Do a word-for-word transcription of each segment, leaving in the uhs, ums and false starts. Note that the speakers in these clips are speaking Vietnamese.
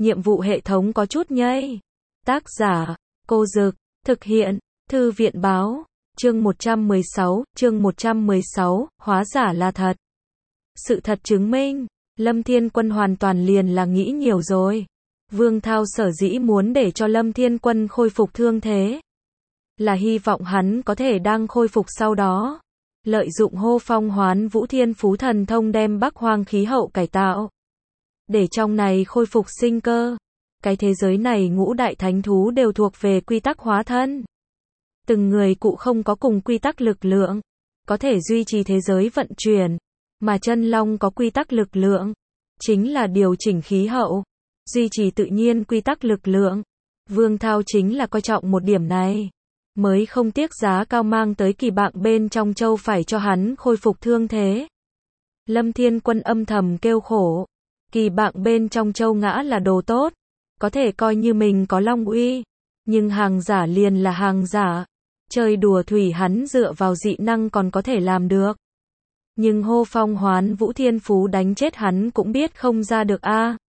nhiệm vụ hệ thống có chút nhây. Tác giả, Cô Dực, thực hiện, Thư viện báo, chương một trăm mười sáu, chương một trăm mười sáu, hóa giả là thật. Sự thật chứng minh, Lâm Thiên Quân hoàn toàn liền là nghĩ nhiều rồi. Vương Thao sở dĩ muốn để cho Lâm Thiên Quân khôi phục thương thế, là hy vọng hắn có thể đang khôi phục sau đó, lợi dụng hô phong hoán vũ thiên phú thần thông đem Bắc Hoang khí hậu cải tạo, để trong này khôi phục sinh cơ. Cái thế giới này ngũ đại thánh thú đều thuộc về quy tắc hóa thân. Từng người cụ không có cùng quy tắc lực lượng, có thể duy trì thế giới vận chuyển, mà chân long có quy tắc lực lượng, chính là điều chỉnh khí hậu, duy trì tự nhiên quy tắc lực lượng. Vương Thao chính là coi trọng một điểm này, mới không tiếc giá cao mang tới kỳ bạn bên trong châu phải cho hắn khôi phục thương thế. Lâm Thiên Quân âm thầm kêu khổ, kỳ bạn bên trong châu ngã là đồ tốt, có thể coi như mình có long uy, nhưng hàng giả liền là hàng giả. Chơi đùa thủy hắn dựa vào dị năng còn có thể làm được, nhưng hô phong hoán vũ thiên phú đánh chết hắn cũng biết không ra được a. À.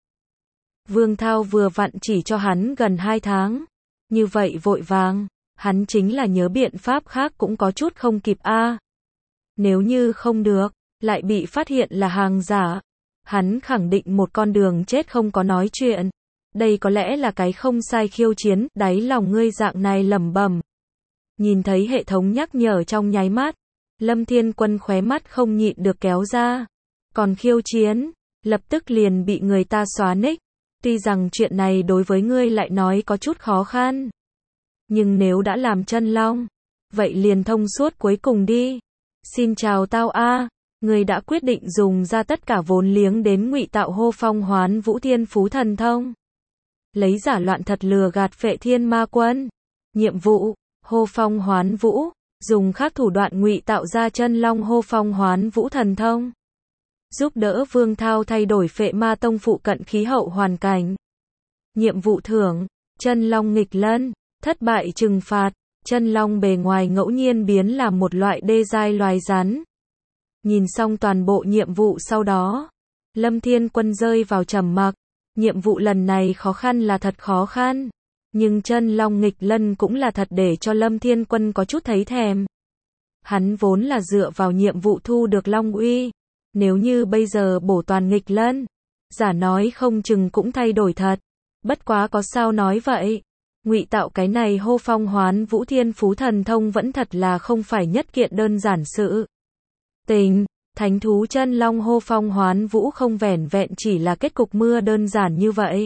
Vương Thao vừa vặn chỉ cho hắn gần hai tháng, như vậy vội vàng, hắn chính là nhớ biện pháp khác cũng có chút không kịp a. À. Nếu như không được, lại bị phát hiện là hàng giả, hắn khẳng định một con đường chết không có nói chuyện. Đây có lẽ là cái không sai khiêu chiến, đáy lòng ngươi dạng này lẩm bẩm. Nhìn thấy hệ thống nhắc nhở trong nháy mắt, Lâm Thiên Quân khóe mắt không nhịn được kéo ra. Còn khiêu chiến, lập tức liền bị người ta xóa nick. Tuy rằng chuyện này đối với ngươi lại nói có chút khó khăn, nhưng nếu đã làm chân long, vậy liền thông suốt cuối cùng đi. Xin chào tao a, à, ngươi đã quyết định dùng ra tất cả vốn liếng đến ngụy tạo hô phong hoán vũ thiên phú thần thông, lấy giả loạn thật lừa gạt Phệ Thiên Ma Quân. Nhiệm vụ, hô phong hoán vũ, dùng khác thủ đoạn ngụy tạo ra chân long hô phong hoán vũ thần thông, giúp đỡ Vương Thao thay đổi Phệ Ma Tông phụ cận khí hậu hoàn cảnh. Nhiệm vụ thưởng, chân long nghịch lân, thất bại trừng phạt, chân long bề ngoài ngẫu nhiên biến làm một loại đê giai loài rắn. Nhìn xong toàn bộ nhiệm vụ sau đó, Lâm Thiên Quân rơi vào trầm mặc. Nhiệm vụ lần này khó khăn là thật khó khăn, nhưng chân long nghịch lân cũng là thật để cho Lâm Thiên Quân có chút thấy thèm. Hắn vốn là dựa vào nhiệm vụ thu được long uy, nếu như bây giờ bổ toàn nghịch lân, giả nói không chừng cũng thay đổi thật. Bất quá có sao nói vậy, ngụy tạo cái này hô phong hoán vũ thiên phú thần thông vẫn thật là không phải nhất kiện đơn giản sự tình. Thánh thú chân long hô phong hoán vũ không vẻn vẹn chỉ là kết cục mưa đơn giản như vậy.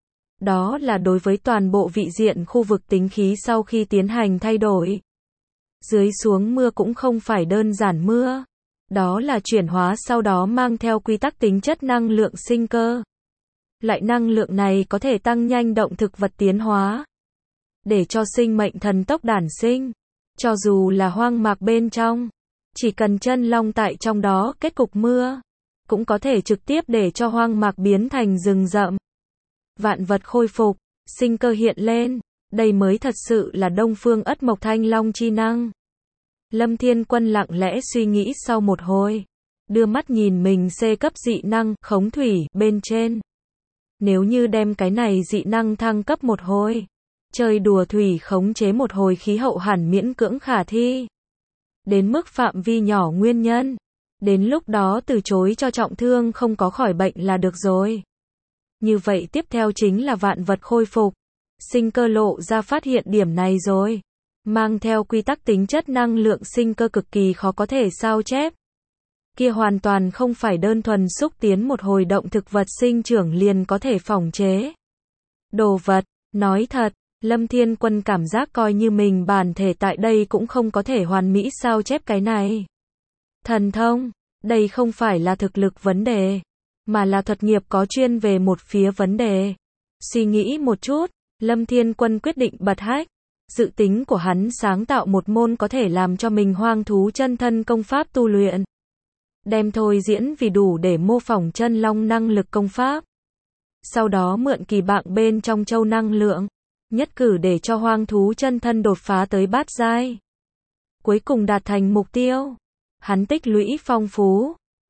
Đó là đối với toàn bộ vị diện khu vực tính khí sau khi tiến hành thay đổi. Dưới xuống mưa cũng không phải đơn giản mưa. Đó là chuyển hóa sau đó mang theo quy tắc tính chất năng lượng sinh cơ. Loại năng lượng này có thể tăng nhanh động thực vật tiến hóa, để cho sinh mệnh thần tốc đản sinh. Cho dù là hoang mạc bên trong, chỉ cần chân long tại trong đó kết cục mưa, cũng có thể trực tiếp để cho hoang mạc biến thành rừng rậm. Vạn vật khôi phục, sinh cơ hiện lên, đây mới thật sự là Đông Phương Ất Mộc Thanh Long chi năng. Lâm Thiên Quân lặng lẽ suy nghĩ sau một hồi, đưa mắt nhìn mình C cấp dị năng khống thủy bên trên. Nếu như đem cái này dị năng thăng cấp một hồi, chơi đùa thủy khống chế một hồi khí hậu hẳn miễn cưỡng khả thi. Đến mức phạm vi nhỏ nguyên nhân, đến lúc đó từ chối cho trọng thương không có khỏi bệnh là được rồi. Như vậy tiếp theo chính là vạn vật khôi phục, sinh cơ lộ ra phát hiện điểm này rồi. Mang theo quy tắc tính chất năng lượng sinh cơ cực kỳ khó có thể sao chép. Kia hoàn toàn không phải đơn thuần xúc tiến một hồi động thực vật sinh trưởng liền có thể phỏng chế. Đồ vật, nói thật, Lâm Thiên Quân cảm giác coi như mình bản thể tại đây cũng không có thể hoàn mỹ sao chép cái này. Thần thông, đây không phải là thực lực vấn đề, mà là thuật nghiệp có chuyên về một phía vấn đề. Suy nghĩ một chút, Lâm Thiên Quân quyết định bật hack. Dự tính của hắn sáng tạo một môn có thể làm cho mình hoang thú chân thân công pháp tu luyện. Đem thôi diễn vì đủ để mô phỏng chân long năng lực công pháp. Sau đó mượn kỳ bạn bên trong châu năng lượng, nhất cử để cho hoang thú chân thân đột phá tới bát giai. Cuối cùng đạt thành mục tiêu. Hắn tích lũy phong phú,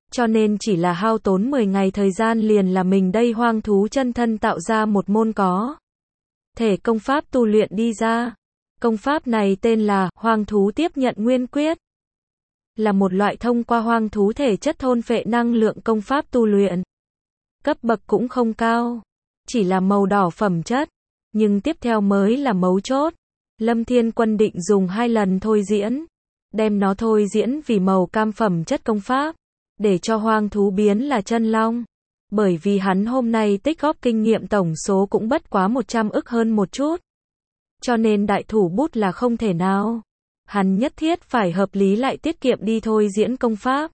Cho nên chỉ là hao tốn mười ngày thời gian liền là mình đây hoang thú chân thân tạo ra một môn có thể công pháp tu luyện đi ra. Công pháp này tên là Hoang thú tiếp nhận nguyên quyết. Là một loại thông qua hoang thú thể chất thôn phệ năng lượng công pháp tu luyện. Cấp bậc cũng không cao, chỉ là màu đỏ phẩm chất. Nhưng tiếp theo mới là mấu chốt. Lâm Thiên Quân định dùng hai lần thôi diễn, đem nó thôi diễn vì màu cam phẩm chất công pháp, để cho hoang thú biến là chân long. Bởi vì hắn hôm nay tích góp kinh nghiệm tổng số cũng bất quá một trăm ức hơn một chút. Cho nên đại thủ bút là không thể nào. Hắn nhất thiết phải hợp lý lại tiết kiệm đi thôi diễn công pháp.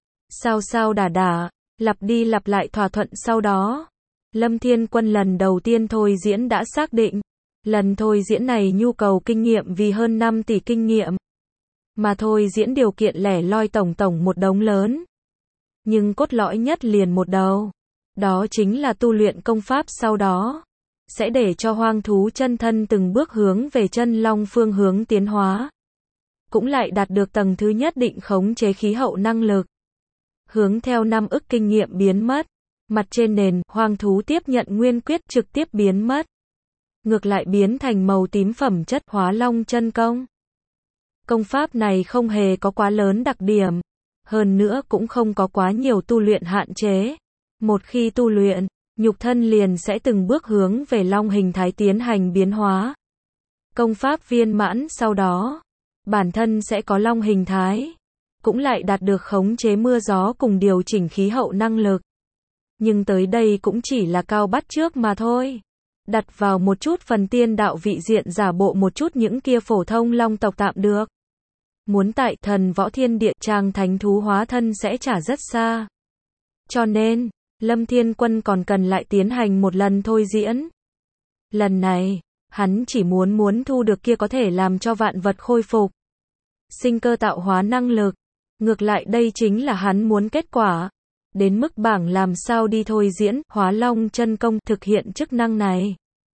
Sao sao đả đả, lặp đi lặp lại thỏa thuận sau đó. Lâm Thiên Quân lần đầu tiên thôi diễn đã xác định. Lần thôi diễn này nhu cầu kinh nghiệm vì hơn năm tỷ kinh nghiệm. Mà thôi diễn điều kiện lẻ loi tổng tổng một đống lớn. Nhưng cốt lõi nhất liền một đầu. Đó chính là tu luyện công pháp sau đó. Sẽ để cho hoang thú chân thân từng bước hướng về chân long phương hướng tiến hóa. Cũng lại đạt được tầng thứ nhất định khống chế khí hậu năng lực. Hướng theo năm ức kinh nghiệm biến mất. Mặt trên nền, hoang thú tiếp nhận nguyên quyết trực tiếp biến mất. Ngược lại biến thành màu tím phẩm chất hóa long chân công. Công pháp này không hề có quá lớn đặc điểm. Hơn nữa cũng không có quá nhiều tu luyện hạn chế. Một khi tu luyện, nhục thân liền sẽ từng bước hướng về long hình thái tiến hành biến hóa. Công pháp viên mãn sau đó, bản thân sẽ có long hình thái. Cũng lại đạt được khống chế mưa gió cùng điều chỉnh khí hậu năng lực. Nhưng tới đây cũng chỉ là cao bắt chước mà thôi. Đặt vào một chút phần tiên đạo vị diện giả bộ một chút những kia phổ thông long tộc tạm được. Muốn tại thần võ thiên địa trang thánh thú hóa thân sẽ trả rất xa. Cho nên, Lâm Thiên Quân còn cần lại tiến hành một lần thôi diễn. Lần này, hắn chỉ muốn muốn thu được kia có thể làm cho vạn vật khôi phục. Sinh cơ tạo hóa năng lực. Ngược lại đây chính là hắn muốn kết quả. Đến mức bảng làm sao đi thôi diễn, hóa long chân công thực hiện chức năng này.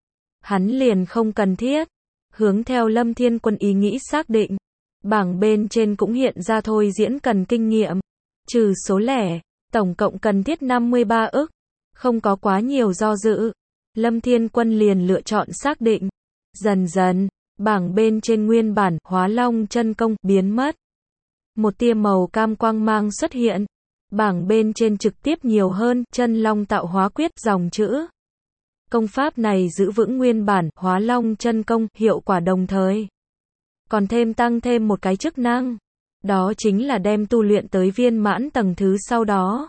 Hắn liền không cần thiết. Hướng theo Lâm Thiên Quân ý nghĩ xác định. Bảng bên trên cũng hiện ra thôi diễn cần kinh nghiệm. Trừ số lẻ, tổng cộng cần thiết năm mươi ba ức. Không có quá nhiều do dự. Lâm Thiên Quân liền lựa chọn xác định. Dần dần, bảng bên trên nguyên bản, hóa long chân công, biến mất. Một tia màu cam quang mang xuất hiện. Bảng bên trên trực tiếp nhiều hơn, chân long tạo hóa quyết, dòng chữ. Công pháp này giữ vững nguyên bản, hóa long chân công, hiệu quả đồng thời. Còn thêm tăng thêm một cái chức năng. Đó chính là đem tu luyện tới viên mãn tầng thứ sau đó.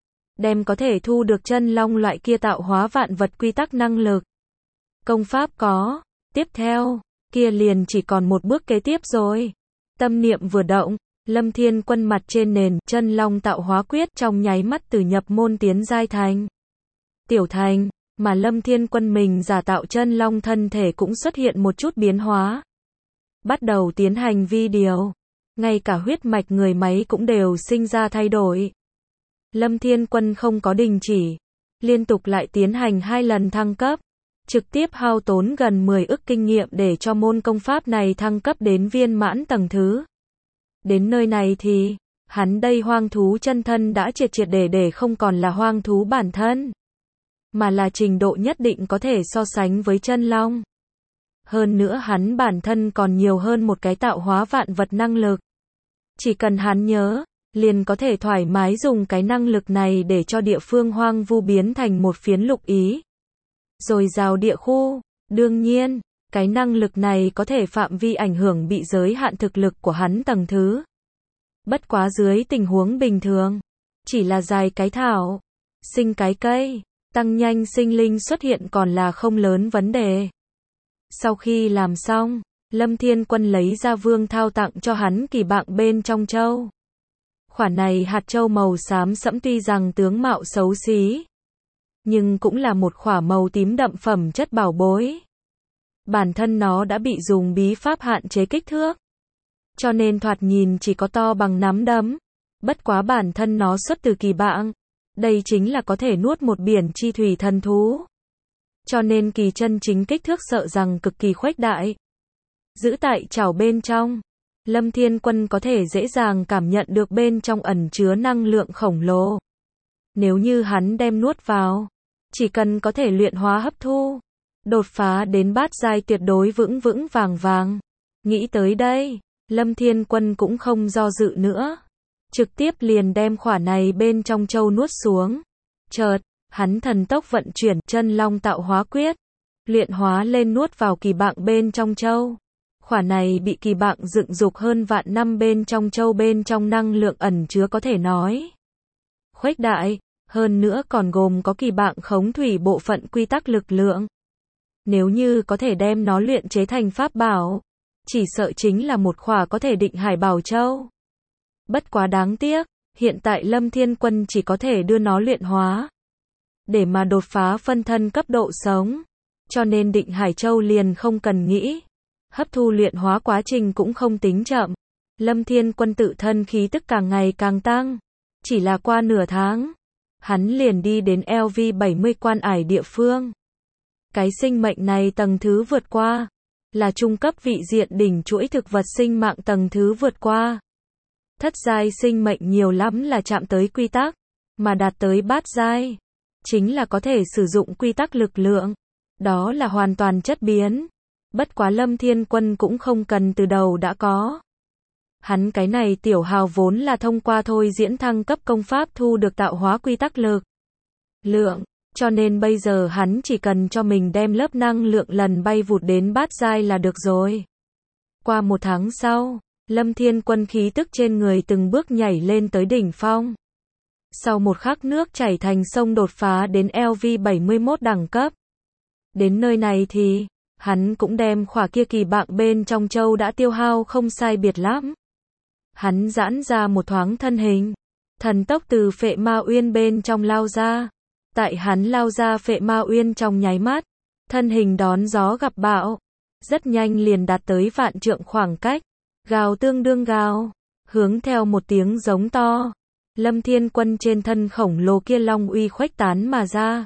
Đem có thể thu được chân long loại kia tạo hóa vạn vật quy tắc năng lực. Công pháp có. Tiếp theo, kia liền chỉ còn một bước kế tiếp rồi. Tâm niệm vừa động. Lâm Thiên Quân mặt trên nền, chân long tạo hóa quyết trong nháy mắt từ nhập môn tiến giai thành tiểu thành, mà Lâm Thiên Quân mình giả tạo chân long thân thể cũng xuất hiện một chút biến hóa. Bắt đầu tiến hành vi điều, ngay cả huyết mạch người máy cũng đều sinh ra thay đổi. Lâm Thiên Quân không có đình chỉ, liên tục lại tiến hành hai lần thăng cấp, trực tiếp hao tốn gần mười ức kinh nghiệm để cho môn công pháp này thăng cấp đến viên mãn tầng thứ. Đến nơi này thì, hắn đây hoang thú chân thân đã triệt triệt để để không còn là hoang thú bản thân, mà là trình độ nhất định có thể so sánh với chân long. Hơn nữa hắn bản thân còn nhiều hơn một cái tạo hóa vạn vật năng lực. Chỉ cần hắn nhớ, liền có thể thoải mái dùng cái năng lực này để cho địa phương hoang vu biến thành một phiến lục ý. Rồi rào địa khu, đương nhiên. Cái năng lực này có thể phạm vi ảnh hưởng bị giới hạn thực lực của hắn tầng thứ. Bất quá dưới tình huống bình thường, chỉ là dài cái thảo, sinh cái cây, tăng nhanh sinh linh xuất hiện còn là không lớn vấn đề. Sau khi làm xong, Lâm Thiên Quân lấy ra Vương Thao tặng cho hắn kỳ bạng bên trong châu. Khoản này hạt châu màu xám sẫm tuy rằng tướng mạo xấu xí, nhưng cũng là một khỏa màu tím đậm phẩm chất bảo bối. Bản thân nó đã bị dùng bí pháp hạn chế kích thước, cho nên thoạt nhìn chỉ có to bằng nắm đấm. Bất quá bản thân nó xuất từ kỳ bạng, đây chính là có thể nuốt một biển chi thủy thần thú. Cho nên kỳ chân chính kích thước sợ rằng cực kỳ khuếch đại. Giữ tại chảo bên trong, Lâm Thiên Quân có thể dễ dàng cảm nhận được bên trong ẩn chứa năng lượng khổng lồ. Nếu như hắn đem nuốt vào, chỉ cần có thể luyện hóa hấp thu, đột phá đến bát giai tuyệt đối vững vững vàng vàng. Nghĩ tới đây, Lâm Thiên Quân cũng không do dự nữa, trực tiếp liền đem khỏa này bên trong châu nuốt xuống. Chợt, hắn thần tốc vận chuyển chân long tạo hóa quyết, luyện hóa lên nuốt vào kỳ bạng bên trong châu. Khỏa này bị kỳ bạng dựng dục hơn vạn năm bên trong châu bên trong năng lượng ẩn chứa có thể nói khuếch đại, hơn nữa còn gồm có kỳ bạng khống thủy bộ phận quy tắc lực lượng. Nếu như có thể đem nó luyện chế thành pháp bảo, chỉ sợ chính là một khỏa có thể định hải bảo châu. Bất quá đáng tiếc, hiện tại Lâm Thiên Quân chỉ có thể đưa nó luyện hóa, để mà đột phá phân thân cấp độ sống. Cho nên định hải châu liền không cần nghĩ. Hấp thu luyện hóa quá trình cũng không tính chậm. Lâm Thiên Quân tự thân khí tức càng ngày càng tăng. Chỉ là qua nửa tháng, hắn liền đi đến L V bảy mươi quan ải địa phương. Cái sinh mệnh này tầng thứ vượt qua, là trung cấp vị diện đỉnh chuỗi thực vật sinh mạng tầng thứ vượt qua. Thất giai sinh mệnh nhiều lắm là chạm tới quy tắc, mà đạt tới bát giai, chính là có thể sử dụng quy tắc lực lượng. Đó là hoàn toàn chất biến. Bất quá Lâm Thiên Quân cũng không cần từ đầu đã có. Hắn cái này tiểu hào vốn là thông qua thôi diễn thăng cấp công pháp thu được tạo hóa quy tắc lực lượng, cho nên bây giờ hắn chỉ cần cho mình đem lớp năng lượng lần bay vụt đến bát giai là được rồi. Qua một tháng sau, Lâm Thiên Quân khí tức trên người từng bước nhảy lên tới đỉnh phong. Sau một khắc nước chảy thành sông đột phá đến L V bảy mươi mốt đẳng cấp. Đến nơi này thì, hắn cũng đem khỏa kia kỳ bạng bên trong châu đã tiêu hao không sai biệt lắm. Hắn giãn ra một thoáng thân hình, thần tốc từ Phệ Ma Uyên bên trong lao ra. Tại hắn lao ra Phệ Ma Uyên trong nháy mắt, thân hình đón gió gặp bão, rất nhanh liền đạt tới vạn trượng khoảng cách, gào tương đương gào, hướng theo một tiếng giống to. Lâm Thiên Quân trên thân khổng lồ kia long uy khuếch tán mà ra.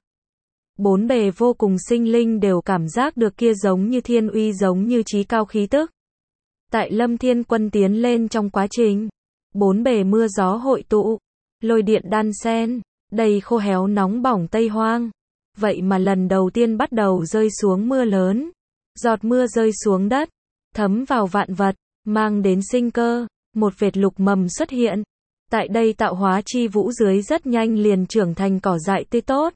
Bốn bề vô cùng sinh linh đều cảm giác được kia giống như thiên uy giống như chí cao khí tức. Tại Lâm Thiên Quân tiến lên trong quá trình, bốn bề mưa gió hội tụ, lôi điện đan xen, đầy khô héo nóng bỏng Tây Hoang. Vậy mà lần đầu tiên bắt đầu rơi xuống mưa lớn, giọt mưa rơi xuống đất, thấm vào vạn vật, mang đến sinh cơ, một vệt lục mầm xuất hiện. Tại đây tạo hóa chi vũ dưới rất nhanh liền trưởng thành cỏ dại tươi tốt.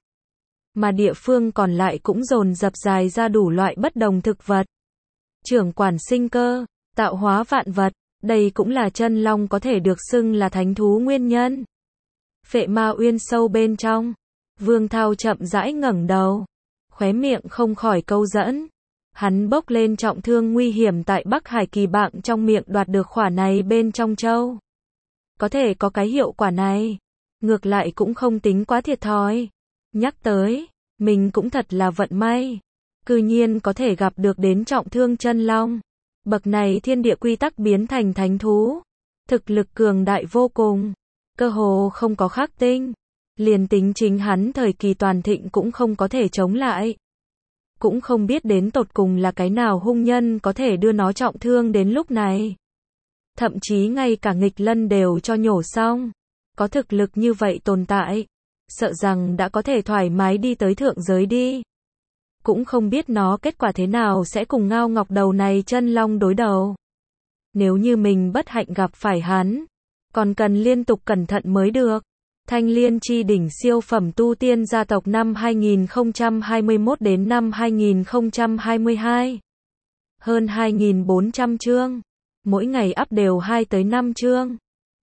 Mà địa phương còn lại cũng dồn dập dài ra đủ loại bất đồng thực vật. Trưởng quản sinh cơ, tạo hóa vạn vật, đây cũng là chân long có thể được xưng là thánh thú nguyên nhân. Phệ Ma Uyên sâu bên trong, Vương Thao chậm rãi ngẩng đầu, khóe miệng không khỏi câu dẫn. Hắn bốc lên trọng thương nguy hiểm tại Bắc Hải kỳ bạng trong miệng đoạt được khỏa này bên trong châu. Có thể có cái hiệu quả này, ngược lại cũng không tính quá thiệt thòi. Nhắc tới, mình cũng thật là vận may, cư nhiên có thể gặp được đến trọng thương chân long. Bậc này thiên địa quy tắc biến thành thánh thú, thực lực cường đại vô cùng, cơ hồ không có khắc tinh, liền tính chính hắn thời kỳ toàn thịnh cũng không có thể chống lại. Cũng không biết đến tột cùng là cái nào hung nhân có thể đưa nó trọng thương đến lúc này. Thậm chí ngay cả nghịch lân đều cho nhổ xong. Có thực lực như vậy tồn tại, sợ rằng đã có thể thoải mái đi tới thượng giới đi. Cũng không biết nó kết quả thế nào sẽ cùng Ngao Ngọc đầu này chân long đối đầu. Nếu như mình bất hạnh gặp phải hắn, còn cần liên tục cẩn thận mới được. Thanh Liên Chi đỉnh siêu phẩm tu tiên gia tộc năm hai nghìn không trăm hai mươi mốt đến năm hai nghìn không trăm hai mươi hai. Hơn hai nghìn bốn trăm chương. Mỗi ngày up đều hai tới năm chương.